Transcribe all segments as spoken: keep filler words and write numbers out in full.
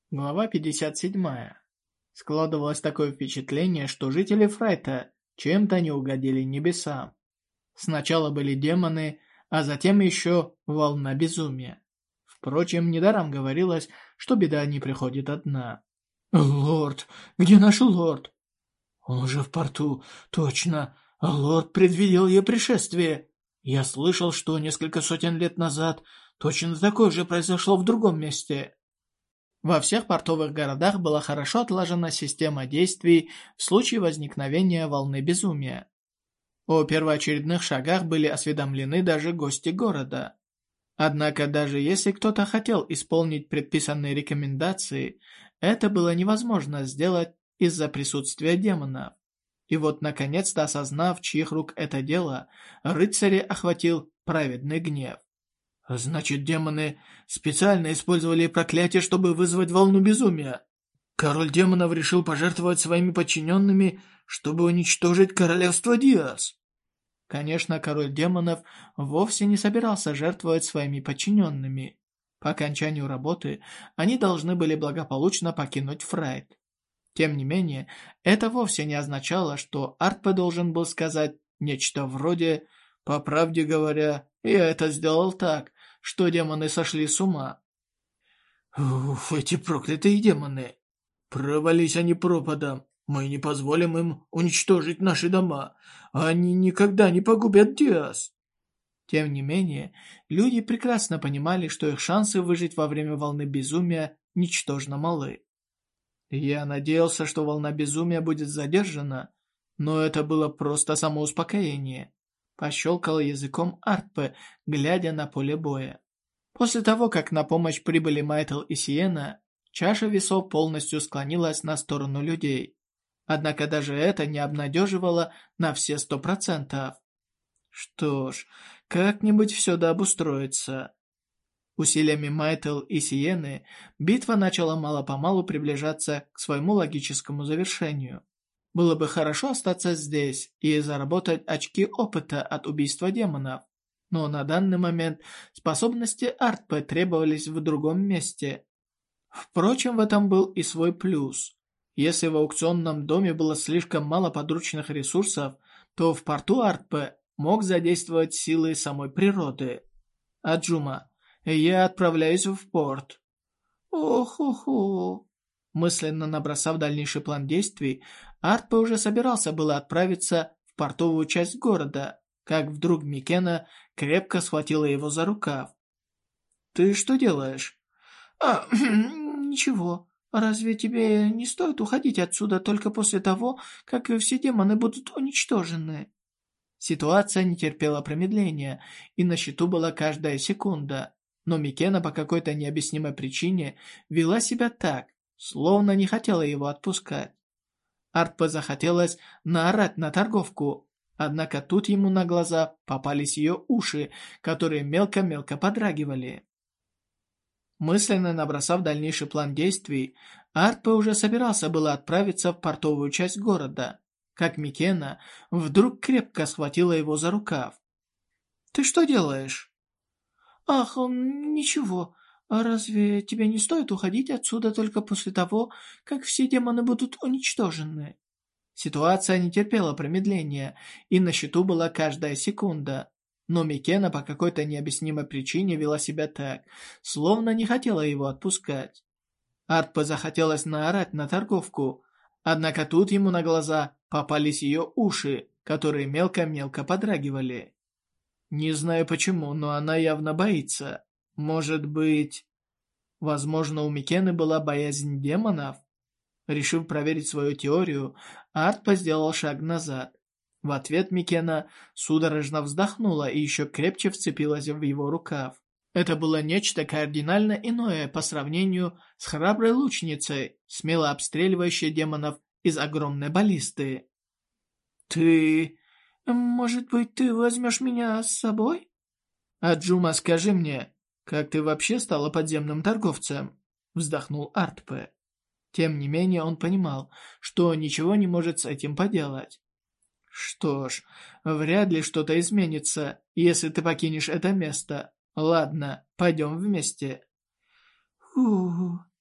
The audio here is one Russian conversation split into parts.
Глава пятьдесят семь. Складывалось такое впечатление, что жители Фрайта чем-то не угодили небесам. Сначала были демоны, а затем еще волна безумия. Впрочем, недаром говорилось, что беда не приходит одна. «Лорд! Где наш лорд?» «Он уже в порту, точно. Лорд предвидел ее пришествие. Я слышал, что несколько сотен лет назад точно такое же произошло в другом месте». Во всех портовых городах была хорошо отлажена система действий в случае возникновения волны безумия. О первоочередных шагах были осведомлены даже гости города. Однако даже если кто-то хотел исполнить предписанные рекомендации, это было невозможно сделать из-за присутствия демонов. И вот наконец-то осознав, чьих рук это дело, рыцаря охватил праведный гнев. Значит, демоны специально использовали проклятие, чтобы вызвать волну безумия. Король демонов решил пожертвовать своими подчиненными, чтобы уничтожить королевство Диас. Конечно, король демонов вовсе не собирался жертвовать своими подчиненными. По окончанию работы они должны были благополучно покинуть Фрайт. Тем не менее, это вовсе не означало, что Артпе должен был сказать нечто вроде «По правде говоря, я это сделал так, что демоны сошли с ума». Уф, эти проклятые демоны. Провались они пропадом. Мы не позволим им уничтожить наши дома. Они никогда не погубят Диас. Тем не менее, люди прекрасно понимали, что их шансы выжить во время волны безумия ничтожно малы. Я надеялся, что волна безумия будет задержана, но это было просто самоуспокоение. Пощелкал языком Артпе, глядя на поле боя. После того, как на помощь прибыли Майтл и Сиена, чаша весов полностью склонилась на сторону людей. Однако даже это не обнадеживало на все сто процентов. Что ж, как-нибудь все да обустроится. Усилиями Майтл и Сиены битва начала мало-помалу приближаться к своему логическому завершению. Было бы хорошо остаться здесь и заработать очки опыта от убийства демонов. Но на данный момент способности Артпе требовались в другом месте. Впрочем, в этом был и свой плюс. Если в аукционном доме было слишком мало подручных ресурсов, то в порту Артпе мог задействовать силы самой природы. Аджума, я отправляюсь в порт. Ох-хо-хо. Мысленно набросав дальнейший план действий, Артпе уже собирался было отправиться в портовую часть города, как вдруг Микена крепко схватила его за рукав. «Ты что делаешь?» «А, ничего. Разве тебе не стоит уходить отсюда только после того, как все демоны будут уничтожены?» Ситуация не терпела промедления, и на счету была каждая секунда. Но Микена по какой-то необъяснимой причине вела себя так, словно не хотела его отпускать. Артпе захотелось наорать на торговку, однако тут ему на глаза попались ее уши, которые мелко-мелко подрагивали. Мысленно набросав дальнейший план действий, Артпе уже собирался было отправиться в портовую часть города, как Микена вдруг крепко схватила его за рукав. «Ты что делаешь?» «Ах, ничего. А разве тебе не стоит уходить отсюда только после того, как все демоны будут уничтожены?» Ситуация не терпела промедления, и на счету была каждая секунда. Но Микена по какой-то необъяснимой причине вела себя так, словно не хотела его отпускать. Артпе захотелось наорать на торговку, однако тут ему на глаза попались ее уши, которые мелко-мелко подрагивали. Не знаю почему, но она явно боится. Может быть... Возможно, у Микены была боязнь демонов? Решив проверить свою теорию, Артпе сделал шаг назад. В ответ Микена судорожно вздохнула и еще крепче вцепилась в его рукав. Это было нечто кардинально иное по сравнению с храброй лучницей, смело обстреливающей демонов из огромной баллисты. «Ты... может быть, ты возьмешь меня с собой?» «Аджума, скажи мне, как ты вообще стала подземным торговцем?» Вздохнул Артпе. Тем не менее, он понимал, что ничего не может с этим поделать. «Что ж, вряд ли что-то изменится, если ты покинешь это место. Ладно, пойдем вместе». «Фу...»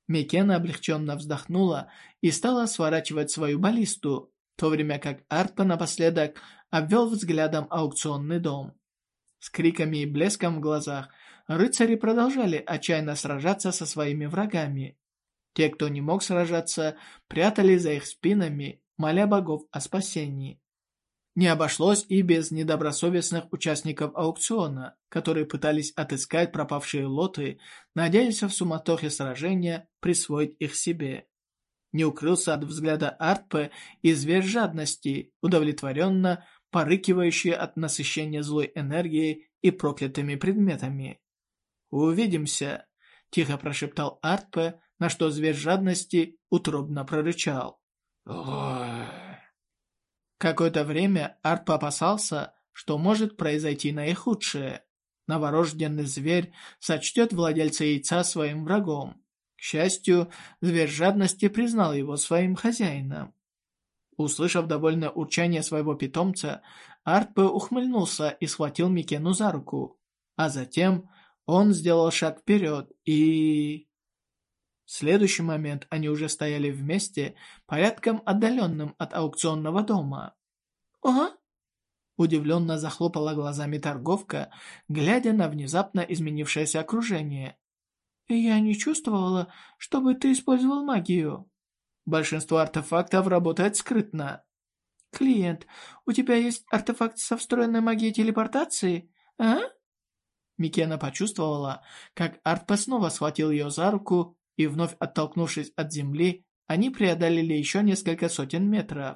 Микена облегченно вздохнула и стала сворачивать свою баллисту, в то время как Артпе напоследок обвел взглядом аукционный дом. С криками и блеском в глазах рыцари продолжали отчаянно сражаться со своими врагами. Те, кто не мог сражаться, прятались за их спинами, моля богов о спасении. Не обошлось и без недобросовестных участников аукциона, которые пытались отыскать пропавшие лоты, надеясь в суматохе сражения присвоить их себе. Не укрылся от взгляда Артпе и зверь жадности, удовлетворенно порыкивающий от насыщения злой энергией и проклятыми предметами. «Увидимся», — тихо прошептал Артпе, на что зверь жадности утробно прорычал. «Ой». Какое-то время Артпе опасался, что может произойти наихудшее. Новорожденный зверь сочтет владельца яйца своим врагом. К счастью, зверь жадности признал его своим хозяином. Услышав довольное урчание своего питомца, Артпе ухмыльнулся и схватил Микену за руку. А затем он сделал шаг вперед и... В следующий момент они уже стояли вместе, порядком отдаленным от аукционного дома. «Ага?» Удивленно захлопала глазами торговка, глядя на внезапно изменившееся окружение. «Я не чувствовала, чтобы ты использовал магию. Большинство артефактов работает скрытно. Клиент, у тебя есть артефакт со встроенной магией телепортации, а?» Микена почувствовала, как Артпе снова схватил ее за руку, и вновь оттолкнувшись от земли, они преодолели еще несколько сотен метров.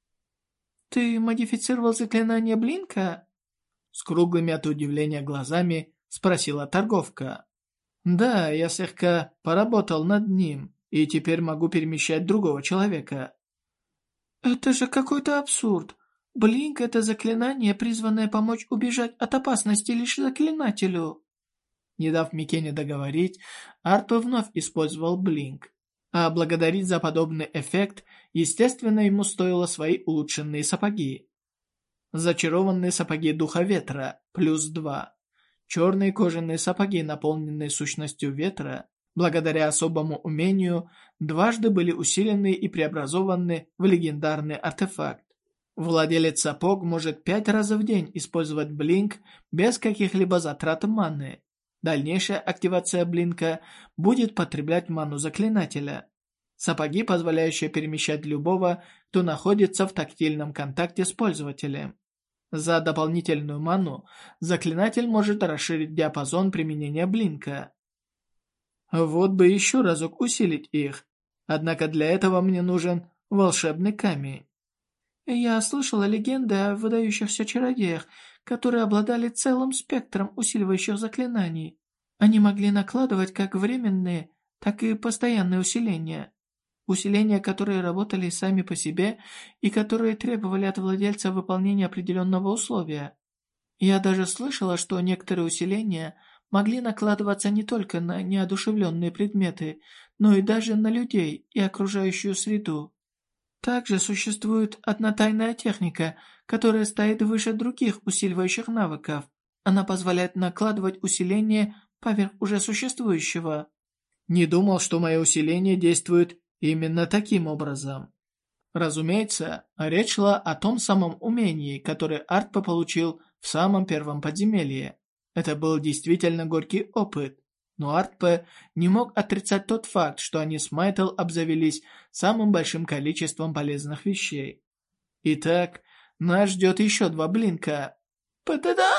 «Ты модифицировал заклинание Блинка?» С круглыми от удивления глазами спросила торговка. «Да, я слегка поработал над ним, и теперь могу перемещать другого человека». «Это же какой-то абсурд. Блинк — это заклинание, призванное помочь убежать от опасности лишь заклинателю». Не дав Микене договорить, Артпе вновь использовал блинк. А благодарить за подобный эффект, естественно, ему стоило свои улучшенные сапоги. Зачарованные сапоги Духа Ветра, плюс два. Черные кожаные сапоги, наполненные сущностью ветра, благодаря особому умению, дважды были усилены и преобразованы в легендарный артефакт. Владелец сапог может пять раз в день использовать блинк без каких-либо затрат маны. Дальнейшая активация блинка будет потреблять ману заклинателя. Сапоги, позволяющие перемещать любого, кто находится в тактильном контакте с пользователем. За дополнительную ману заклинатель может расширить диапазон применения блинка. Вот бы еще разок усилить их. Однако для этого мне нужен волшебный камень. Я слышала легенды о выдающихся чародеях, которые обладали целым спектром усиливающих заклинаний. Они могли накладывать как временные, так и постоянные усиления. Усиления, которые работали сами по себе и которые требовали от владельца выполнения определенного условия. Я даже слышала, что некоторые усиления могли накладываться не только на неодушевленные предметы, но и даже на людей и окружающую среду. Также существует одна тайная техника, которая стоит выше других усиливающих навыков. Она позволяет накладывать усиление поверх уже существующего. Не думал, что мои усиления действуют именно таким образом. Разумеется, речь шла о том самом умении, которое Артпе получил в самом первом подземелье. Это был действительно горький опыт. Но Артпе не мог отрицать тот факт, что они с Майтл обзавелись самым большим количеством полезных вещей. Итак, нас ждет еще два блинка. Па-да-да!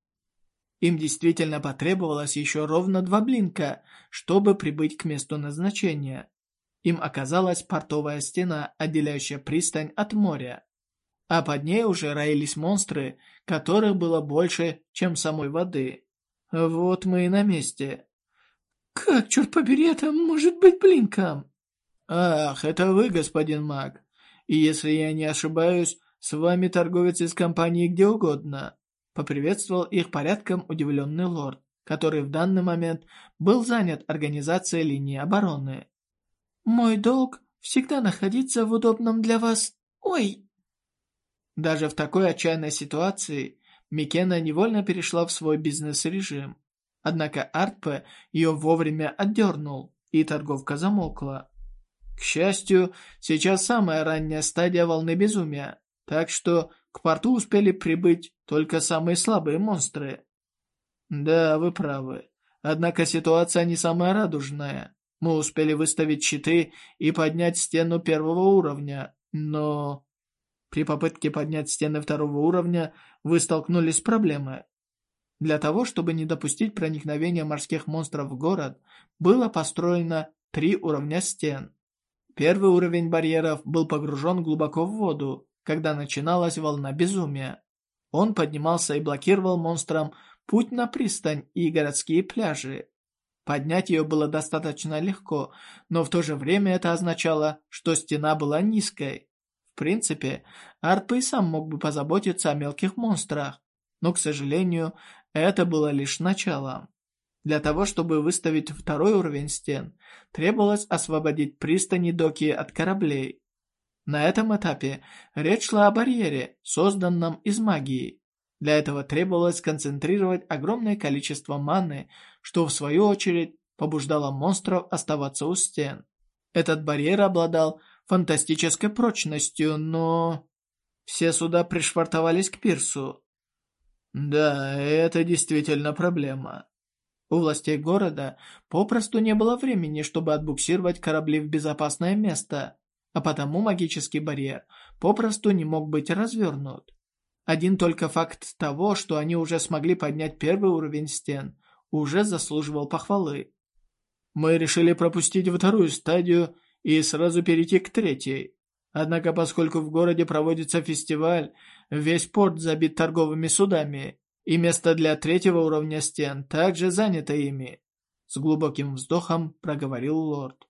Им действительно потребовалось еще ровно два блинка, чтобы прибыть к месту назначения. Им оказалась портовая стена, отделяющая пристань от моря. А под ней уже роились монстры, которых было больше, чем самой воды. Вот мы и на месте. «Как, черт побери, это может быть блинком?» «Ах, это вы, господин маг. И если я не ошибаюсь, с вами торговец из компании где угодно». Поприветствовал их порядком удивленный лорд, который в данный момент был занят организацией линии обороны. «Мой долг всегда находиться в удобном для вас... Ой!» Даже в такой отчаянной ситуации Микена невольно перешла в свой бизнес-режим. Однако Артпе ее вовремя отдернул, И торговка замолкла. К счастью, сейчас самая ранняя стадия волны безумия, так что к порту успели прибыть только самые слабые монстры. Да, вы правы. Однако ситуация не самая радужная. Мы успели выставить щиты и поднять стену первого уровня, но... При попытке поднять стены второго уровня вы столкнулись с проблемой. Для того, чтобы не допустить проникновения морских монстров в город, было построено три уровня стен. Первый уровень барьеров был погружен глубоко в воду, когда начиналась волна безумия. Он поднимался и блокировал монстрам путь на пристань и городские пляжи. Поднять ее было достаточно легко, но в то же время это означало, что стена была низкой. В принципе, Артпа и сам мог бы позаботиться о мелких монстрах, но, к сожалению, это было лишь началом. Для того, чтобы выставить второй уровень стен, требовалось освободить пристани доки от кораблей. На этом этапе речь шла о барьере, созданном из магии. Для этого требовалось сконцентрировать огромное количество маны, что в свою очередь побуждало монстров оставаться у стен. Этот барьер обладал фантастической прочностью, но... Все суда пришвартовались к пирсу. Да, это действительно проблема. У властей города попросту не было времени, чтобы отбуксировать корабли в безопасное место, а потому магический барьер попросту не мог быть развернут. Один только факт того, что они уже смогли поднять первый уровень стен, уже заслуживал похвалы. Мы решили пропустить вторую стадию и сразу перейти к третьей. Однако, поскольку в городе проводится фестиваль, весь порт забит торговыми судами, и место для третьего уровня стен также занято ими. С глубоким вздохом проговорил лорд.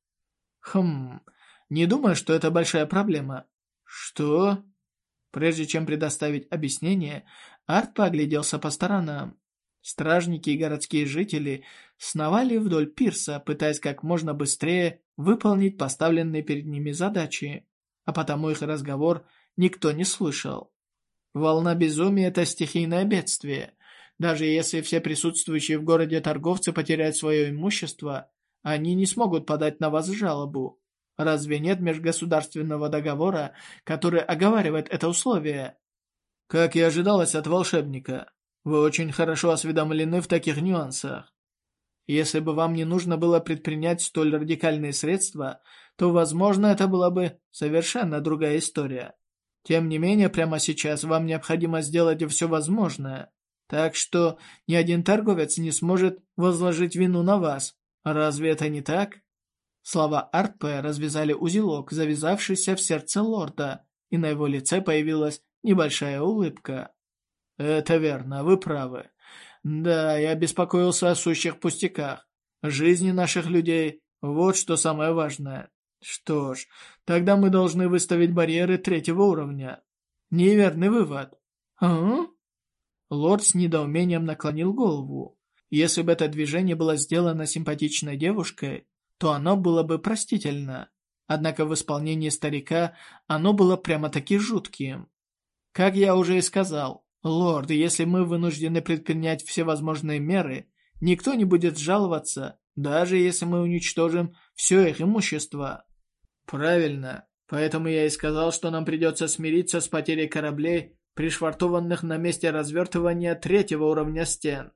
Хм, не думаю, что это большая проблема. Что? Прежде чем предоставить объяснение, Артпа огляделся по сторонам. Стражники и городские жители сновали вдоль пирса, пытаясь как можно быстрее выполнить поставленные перед ними задачи, а потому их разговор никто не слышал. Волна безумия – это стихийное бедствие. Даже если все присутствующие в городе торговцы потеряют свое имущество, они не смогут подать на вас жалобу. Разве нет межгосударственного договора, который оговаривает это условие? Как и ожидалось от волшебника, вы очень хорошо осведомлены в таких нюансах. Если бы вам не нужно было предпринять столь радикальные средства, то, возможно, это была бы совершенно другая история. Тем не менее, прямо сейчас вам необходимо сделать все возможное, так что ни один торговец не сможет возложить вину на вас. Разве это не так? Слова Артпе развязали узелок, завязавшийся в сердце лорда, и на его лице появилась небольшая улыбка. Это верно, вы правы. Да, я беспокоился о сущих пустяках. Жизни наших людей – вот что самое важное. Что ж, тогда мы должны выставить барьеры третьего уровня. Неверный вывод. А? Лорд с недоумением наклонил голову. Если бы это движение было сделано симпатичной девушкой, то оно было бы простительно. Однако в исполнении старика оно было прямо-таки жутким. Как я уже и сказал, лорд, если мы вынуждены предпринять все возможные меры, никто не будет жаловаться, даже если мы уничтожим все их имущество. Правильно. Поэтому я и сказал, что нам придется смириться с потерей кораблей, пришвартованных на месте развертывания третьего уровня стен.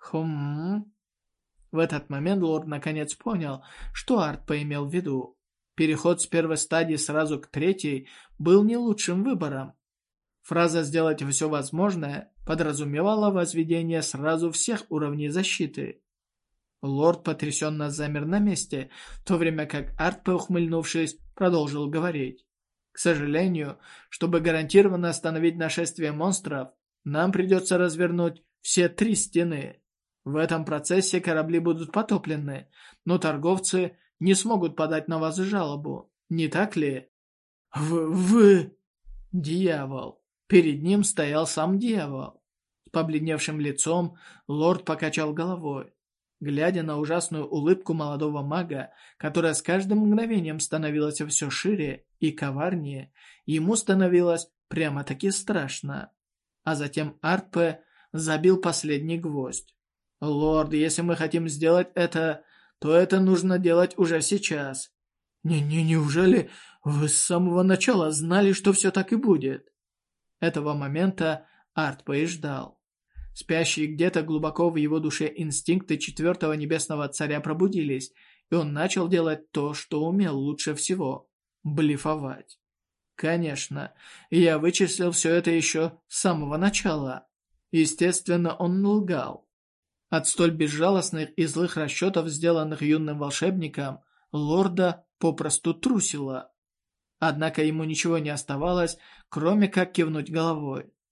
Хм. В этот момент лорд наконец понял, что Артпа имел в виду. Переход с первой стадии сразу к третьей был не лучшим выбором. Фраза «сделать все возможное» подразумевала возведение сразу всех уровней защиты. Лорд потрясенно замер на месте, в то время как Артпа, ухмыльнувшись, продолжил говорить. К сожалению, чтобы гарантированно остановить нашествие монстров, нам придется развернуть все три стены. В этом процессе корабли будут потоплены, но торговцы не смогут подать на вас жалобу, не так ли? В вы... Дьявол. Перед ним стоял сам дьявол. С побледневшим лицом лорд покачал головой. Глядя на ужасную улыбку молодого мага, которая с каждым мгновением становилась все шире и коварнее, ему становилось прямо-таки страшно. А затем Артпе забил последний гвоздь. «Лорд, если мы хотим сделать это, то это нужно делать уже сейчас. Не, не, неужели вы с самого начала знали, что все так и будет? Этого момента Артпей ждал. Спящие где-то глубоко в его душе инстинкты четвертого небесного царя пробудились, и он начал делать то, что умел лучше всего – блефовать. Конечно, я вычислил все это еще с самого начала. Естественно, он лгал. От столь безжалостных и злых расчетов, сделанных юным волшебником, лорда попросту трусило. Однако ему ничего не оставалось, кроме как кивнуть головой.